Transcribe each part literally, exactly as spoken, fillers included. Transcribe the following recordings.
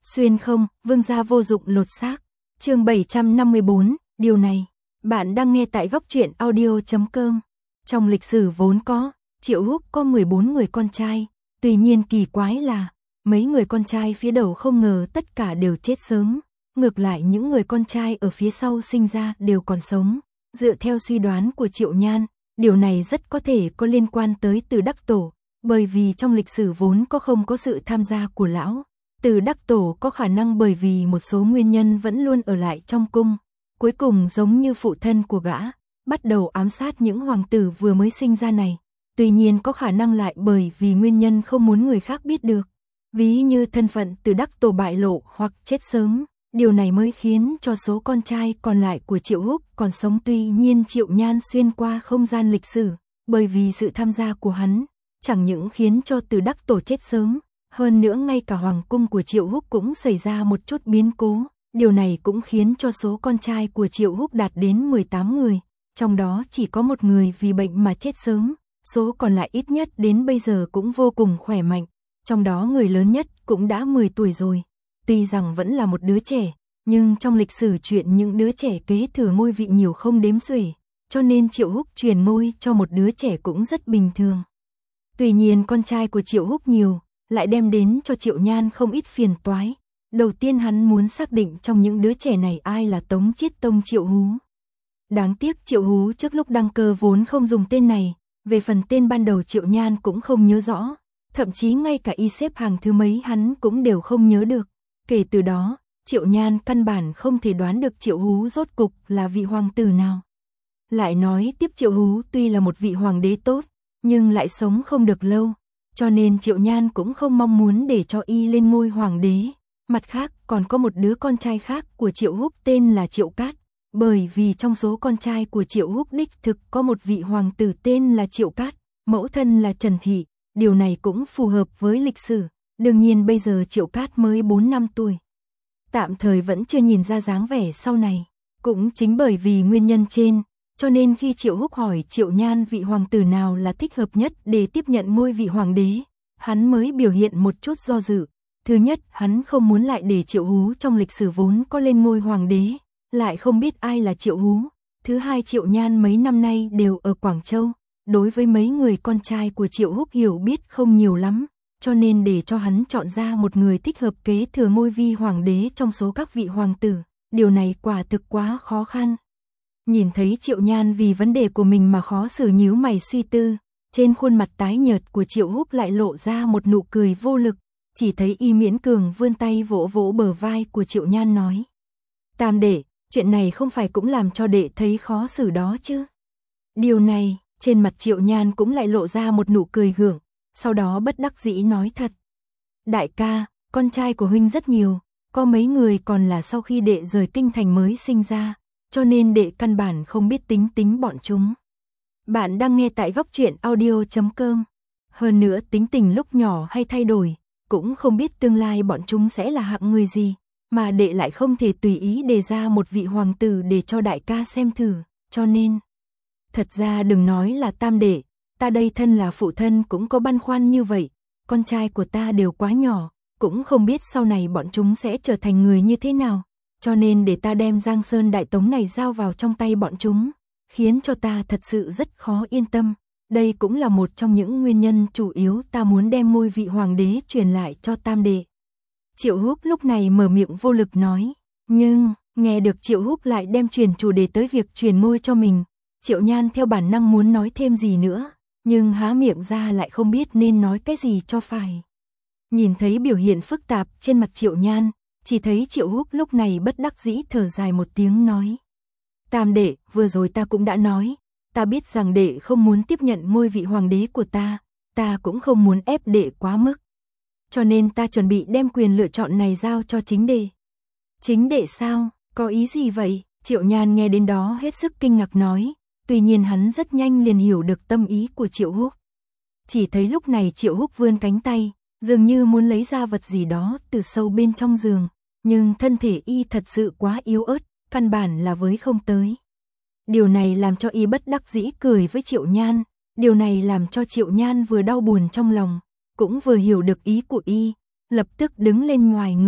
Xuyên không, vương gia vô dụng lột xác. Chương bảy trăm năm mươi bốn, điều này. Bạn đang nghe tại góc truyện audio chấm com. Trong lịch sử vốn có, Triệu Húc có mười bốn người con trai, tuy nhiên kỳ quái là, mấy người con trai phía đầu không ngờ tất cả đều chết sớm, ngược lại những người con trai ở phía sau sinh ra đều còn sống. Dựa theo suy đoán của Triệu Nhan, điều này rất có thể có liên quan tới Từ Đắc Tổ, bởi vì trong lịch sử vốn có không có sự tham gia của lão. Từ Đắc Tổ có khả năng bởi vì một số nguyên nhân vẫn luôn ở lại trong cung, cuối cùng giống như phụ thân của gã, bắt đầu ám sát những hoàng tử vừa mới sinh ra này. Tuy nhiên có khả năng lại bởi vì nguyên nhân không muốn người khác biết được, ví như thân phận Từ Đắc Tổ bại lộ hoặc chết sớm. Điều này mới khiến cho số con trai còn lại của Triệu Húc còn sống. Tuy nhiên Triệu Nhan xuyên qua không gian lịch sử, bởi vì sự tham gia của hắn, chẳng những khiến cho Từ Đắc Tổ chết sớm, hơn nữa ngay cả hoàng cung của Triệu Húc cũng xảy ra một chút biến cố. Điều này cũng khiến cho số con trai của Triệu Húc đạt đến mười tám người, trong đó chỉ có một người vì bệnh mà chết sớm, số còn lại ít nhất đến bây giờ cũng vô cùng khỏe mạnh, trong đó người lớn nhất cũng đã mười tuổi rồi. Tuy rằng vẫn là một đứa trẻ, nhưng trong lịch sử chuyện những đứa trẻ kế thừa ngôi vị nhiều không đếm xuể, cho nên Triệu Húc truyền ngôi cho một đứa trẻ cũng rất bình thường. Tuy nhiên con trai của Triệu Húc nhiều, lại đem đến cho Triệu Nhan không ít phiền toái. Đầu tiên hắn muốn xác định trong những đứa trẻ này ai là Tống Chiết Tông Triệu Hú. Đáng tiếc Triệu Hú trước lúc đăng cơ vốn không dùng tên này, về phần tên ban đầu Triệu Nhan cũng không nhớ rõ, thậm chí ngay cả y xếp hàng thứ mấy hắn cũng đều không nhớ được. Kể từ đó, Triệu Nhan căn bản không thể đoán được Triệu Hú rốt cục là vị hoàng tử nào. Lại nói tiếp Triệu Hú tuy là một vị hoàng đế tốt, nhưng lại sống không được lâu, cho nên Triệu Nhan cũng không mong muốn để cho y lên ngôi hoàng đế. Mặt khác còn có một đứa con trai khác của Triệu Húc tên là Triệu Cát, bởi vì trong số con trai của Triệu Húc đích thực có một vị hoàng tử tên là Triệu Cát, mẫu thân là Trần Thị, điều này cũng phù hợp với lịch sử. Đương nhiên bây giờ Triệu Cát mới bốn năm tuổi, tạm thời vẫn chưa nhìn ra dáng vẻ sau này. Cũng chính bởi vì nguyên nhân trên, cho nên khi Triệu Húc hỏi Triệu Nhan vị hoàng tử nào là thích hợp nhất để tiếp nhận ngôi vị hoàng đế, hắn mới biểu hiện một chút do dự. Thứ nhất, hắn không muốn lại để Triệu Hú trong lịch sử vốn có lên ngôi hoàng đế, lại không biết ai là Triệu Hú. Thứ hai, Triệu Nhan mấy năm nay đều ở Quảng Châu, đối với mấy người con trai của Triệu Húc hiểu biết không nhiều lắm, cho nên để cho hắn chọn ra một người thích hợp kế thừa ngôi vi hoàng đế trong số các vị hoàng tử, điều này quả thực quá khó khăn. Nhìn thấy Triệu Nhan vì vấn đề của mình mà khó xử nhíu mày suy tư, trên khuôn mặt tái nhợt của Triệu Húc lại lộ ra một nụ cười vô lực, chỉ thấy y miễn cường vươn tay vỗ vỗ bờ vai của Triệu Nhan nói: "Tam đệ, chuyện này không phải cũng làm cho đệ thấy khó xử đó chứ?" Điều này, trên mặt Triệu Nhan cũng lại lộ ra một nụ cười gượng, sau đó bất đắc dĩ nói thật: "Đại ca, con trai của huynh rất nhiều, có mấy người còn là sau khi đệ rời kinh thành mới sinh ra, cho nên đệ căn bản không biết tính tính bọn chúng." Bạn đang nghe tại góc truyện audio chấm com. Hơn nữa tính tình lúc nhỏ hay thay đổi, cũng không biết tương lai bọn chúng sẽ là hạng người gì, mà đệ lại không thể tùy ý đề ra một vị hoàng tử để cho đại ca xem thử, cho nên thật ra đừng nói là tam đệ, ta đây thân là phụ thân cũng có băn khoăn như vậy, con trai của ta đều quá nhỏ, cũng không biết sau này bọn chúng sẽ trở thành người như thế nào, cho nên để ta đem Giang Sơn Đại Tống này giao vào trong tay bọn chúng, khiến cho ta thật sự rất khó yên tâm. Đây cũng là một trong những nguyên nhân chủ yếu ta muốn đem ngôi vị hoàng đế truyền lại cho tam đệ. Triệu Húc lúc này mở miệng vô lực nói, nhưng nghe được Triệu Húc lại đem truyền chủ đề tới việc truyền ngôi cho mình, Triệu Nhan theo bản năng muốn nói thêm gì nữa, nhưng há miệng ra lại không biết nên nói cái gì cho phải. Nhìn thấy biểu hiện phức tạp trên mặt Triệu Nhan, chỉ thấy Triệu Húc lúc này bất đắc dĩ thở dài một tiếng nói: "Tam đệ, vừa rồi ta cũng đã nói, ta biết rằng đệ không muốn tiếp nhận ngôi vị hoàng đế của ta, ta cũng không muốn ép đệ quá mức. Cho nên ta chuẩn bị đem quyền lựa chọn này giao cho chính đệ." "Chính đệ sao? Có ý gì vậy?" Triệu Nhan nghe đến đó hết sức kinh ngạc nói, tuy nhiên hắn rất nhanh liền hiểu được tâm ý của Triệu Húc. Chỉ thấy lúc này Triệu Húc vươn cánh tay, dường như muốn lấy ra vật gì đó từ sâu bên trong giường, nhưng thân thể y thật sự quá yếu ớt, căn bản là với không tới. Điều này làm cho y bất đắc dĩ cười với Triệu Nhan, điều này làm cho Triệu Nhan vừa đau buồn trong lòng, cũng vừa hiểu được ý của y, lập tức đứng lên ngoài người,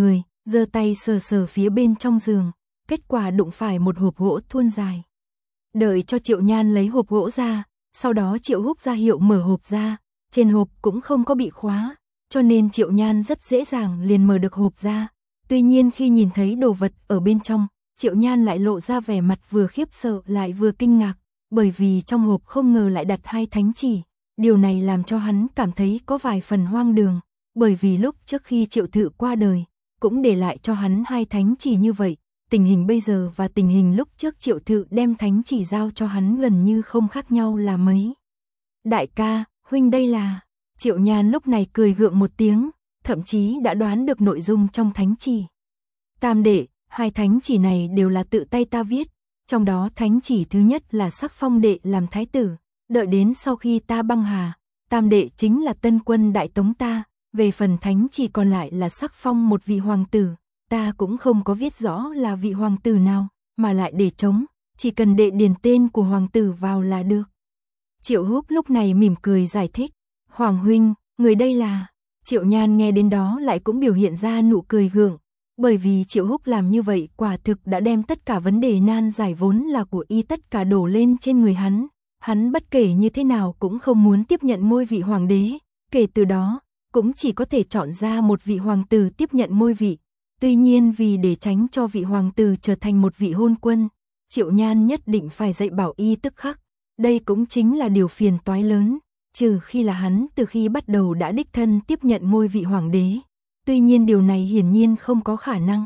giơ tay sờ sờ phía bên trong giường, kết quả đụng phải một hộp gỗ thuôn dài. Đợi cho Triệu Nhan lấy hộp gỗ ra, sau đó Triệu Húc ra hiệu mở hộp ra, trên hộp cũng không có bị khóa, cho nên Triệu Nhan rất dễ dàng liền mở được hộp ra. Tuy nhiên khi nhìn thấy đồ vật ở bên trong, Triệu Nhan lại lộ ra vẻ mặt vừa khiếp sợ lại vừa kinh ngạc, bởi vì trong hộp không ngờ lại đặt hai thánh chỉ. Điều này làm cho hắn cảm thấy có vài phần hoang đường, bởi vì lúc trước khi Triệu Thự qua đời, cũng để lại cho hắn hai thánh chỉ như vậy. Tình hình bây giờ và tình hình lúc trước Triệu Thự đem thánh chỉ giao cho hắn gần như không khác nhau là mấy. Đại ca, huynh đây là... Triệu Nhan lúc này cười gượng một tiếng, thậm chí đã đoán được nội dung trong thánh chỉ. Tam đệ, hai thánh chỉ này đều là tự tay ta viết, trong đó thánh chỉ thứ nhất là sắc phong đệ làm thái tử, đợi đến sau khi ta băng hà, tam đệ chính là tân quân đại tống ta, về phần thánh chỉ còn lại là sắc phong một vị hoàng tử, ta cũng không có viết rõ là vị hoàng tử nào, mà lại để trống, chỉ cần đệ điền tên của hoàng tử vào là được. Triệu Húc lúc này mỉm cười giải thích, Hoàng huynh, người đây là... Triệu Nhan nghe đến đó lại cũng biểu hiện ra nụ cười gượng, bởi vì Triệu Húc làm như vậy quả thực đã đem tất cả vấn đề nan giải vốn là của y tất cả đổ lên trên người hắn. Hắn bất kể như thế nào cũng không muốn tiếp nhận ngôi vị hoàng đế, kể từ đó, cũng chỉ có thể chọn ra một vị hoàng tử tiếp nhận ngôi vị. Tuy nhiên vì để tránh cho vị hoàng tử trở thành một vị hôn quân, Triệu Nhan nhất định phải dạy bảo y tức khắc. Đây cũng chính là điều phiền toái lớn, trừ khi là hắn từ khi bắt đầu đã đích thân tiếp nhận ngôi vị hoàng đế. Tuy nhiên điều này hiển nhiên không có khả năng.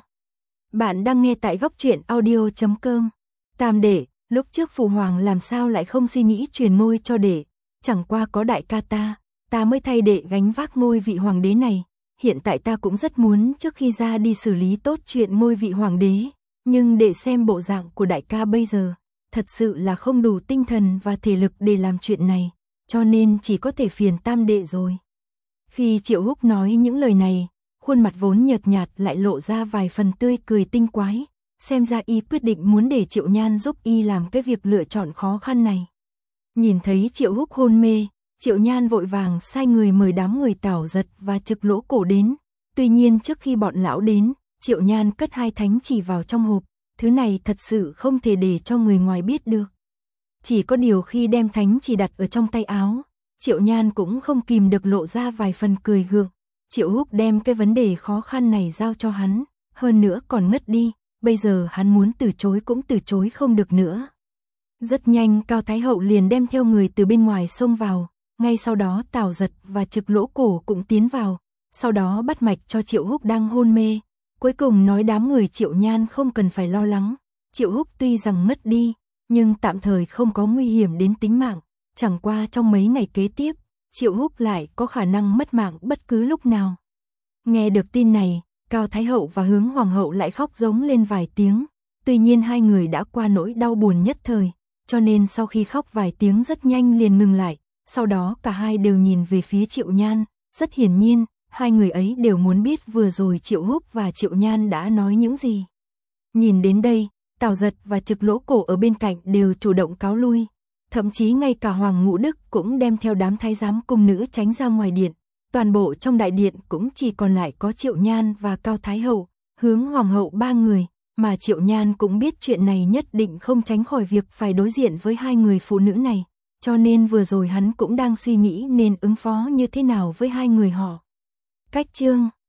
Bạn đang nghe tại góc truyện audio chấm com. Tam đệ, lúc trước phụ hoàng làm sao lại không suy nghĩ truyền ngôi cho đệ, chẳng qua có đại ca ta, ta mới thay đệ gánh vác ngôi vị hoàng đế này. Hiện tại ta cũng rất muốn trước khi ra đi xử lý tốt chuyện ngôi vị hoàng đế, nhưng để xem bộ dạng của đại ca bây giờ, thật sự là không đủ tinh thần và thể lực để làm chuyện này, cho nên chỉ có thể phiền tam đệ rồi. Khi Triệu Húc nói những lời này, khuôn mặt vốn nhợt nhạt lại lộ ra vài phần tươi cười tinh quái, xem ra y quyết định muốn để Triệu Nhan giúp y làm cái việc lựa chọn khó khăn này. Nhìn thấy Triệu Húc hôn mê, Triệu Nhan vội vàng sai người mời đám người Tảo Giật và Trực Lỗ Cổ đến. Tuy nhiên trước khi bọn lão đến, Triệu Nhan cất hai thánh chỉ vào trong hộp, thứ này thật sự không thể để cho người ngoài biết được. Chỉ có điều khi đem thánh chỉ đặt ở trong tay áo, Triệu Nhan cũng không kìm được lộ ra vài phần cười gượng. Triệu Húc đem cái vấn đề khó khăn này giao cho hắn, hơn nữa còn ngất đi, bây giờ hắn muốn từ chối cũng từ chối không được nữa. Rất nhanh Cao Thái Hậu liền đem theo người từ bên ngoài xông vào, ngay sau đó Tảo Giật và Trực Lỗ Cổ cũng tiến vào, sau đó bắt mạch cho Triệu Húc đang hôn mê, cuối cùng nói đám người Triệu Nhan không cần phải lo lắng, Triệu Húc tuy rằng mất đi, nhưng tạm thời không có nguy hiểm đến tính mạng, chẳng qua trong mấy ngày kế tiếp, Triệu Húc lại có khả năng mất mạng bất cứ lúc nào. Nghe được tin này, Cao Thái Hậu và Hướng Hoàng Hậu lại khóc giống lên vài tiếng, tuy nhiên hai người đã qua nỗi đau buồn nhất thời, cho nên sau khi khóc vài tiếng rất nhanh liền ngừng lại, sau đó cả hai đều nhìn về phía Triệu Nhan, rất hiển nhiên, hai người ấy đều muốn biết vừa rồi Triệu Húc và Triệu Nhan đã nói những gì. Nhìn đến đây, Tảo Giật và Trực Lỗ Cổ ở bên cạnh đều chủ động cáo lui, thậm chí ngay cả Hoàng Ngũ Đức cũng đem theo đám thái giám cung nữ tránh ra ngoài điện, toàn bộ trong đại điện cũng chỉ còn lại có Triệu Nhan và Cao Thái Hậu, Hướng Hoàng Hậu ba người, mà Triệu Nhan cũng biết chuyện này nhất định không tránh khỏi việc phải đối diện với hai người phụ nữ này, cho nên vừa rồi hắn cũng đang suy nghĩ nên ứng phó như thế nào với hai người họ. Cách chương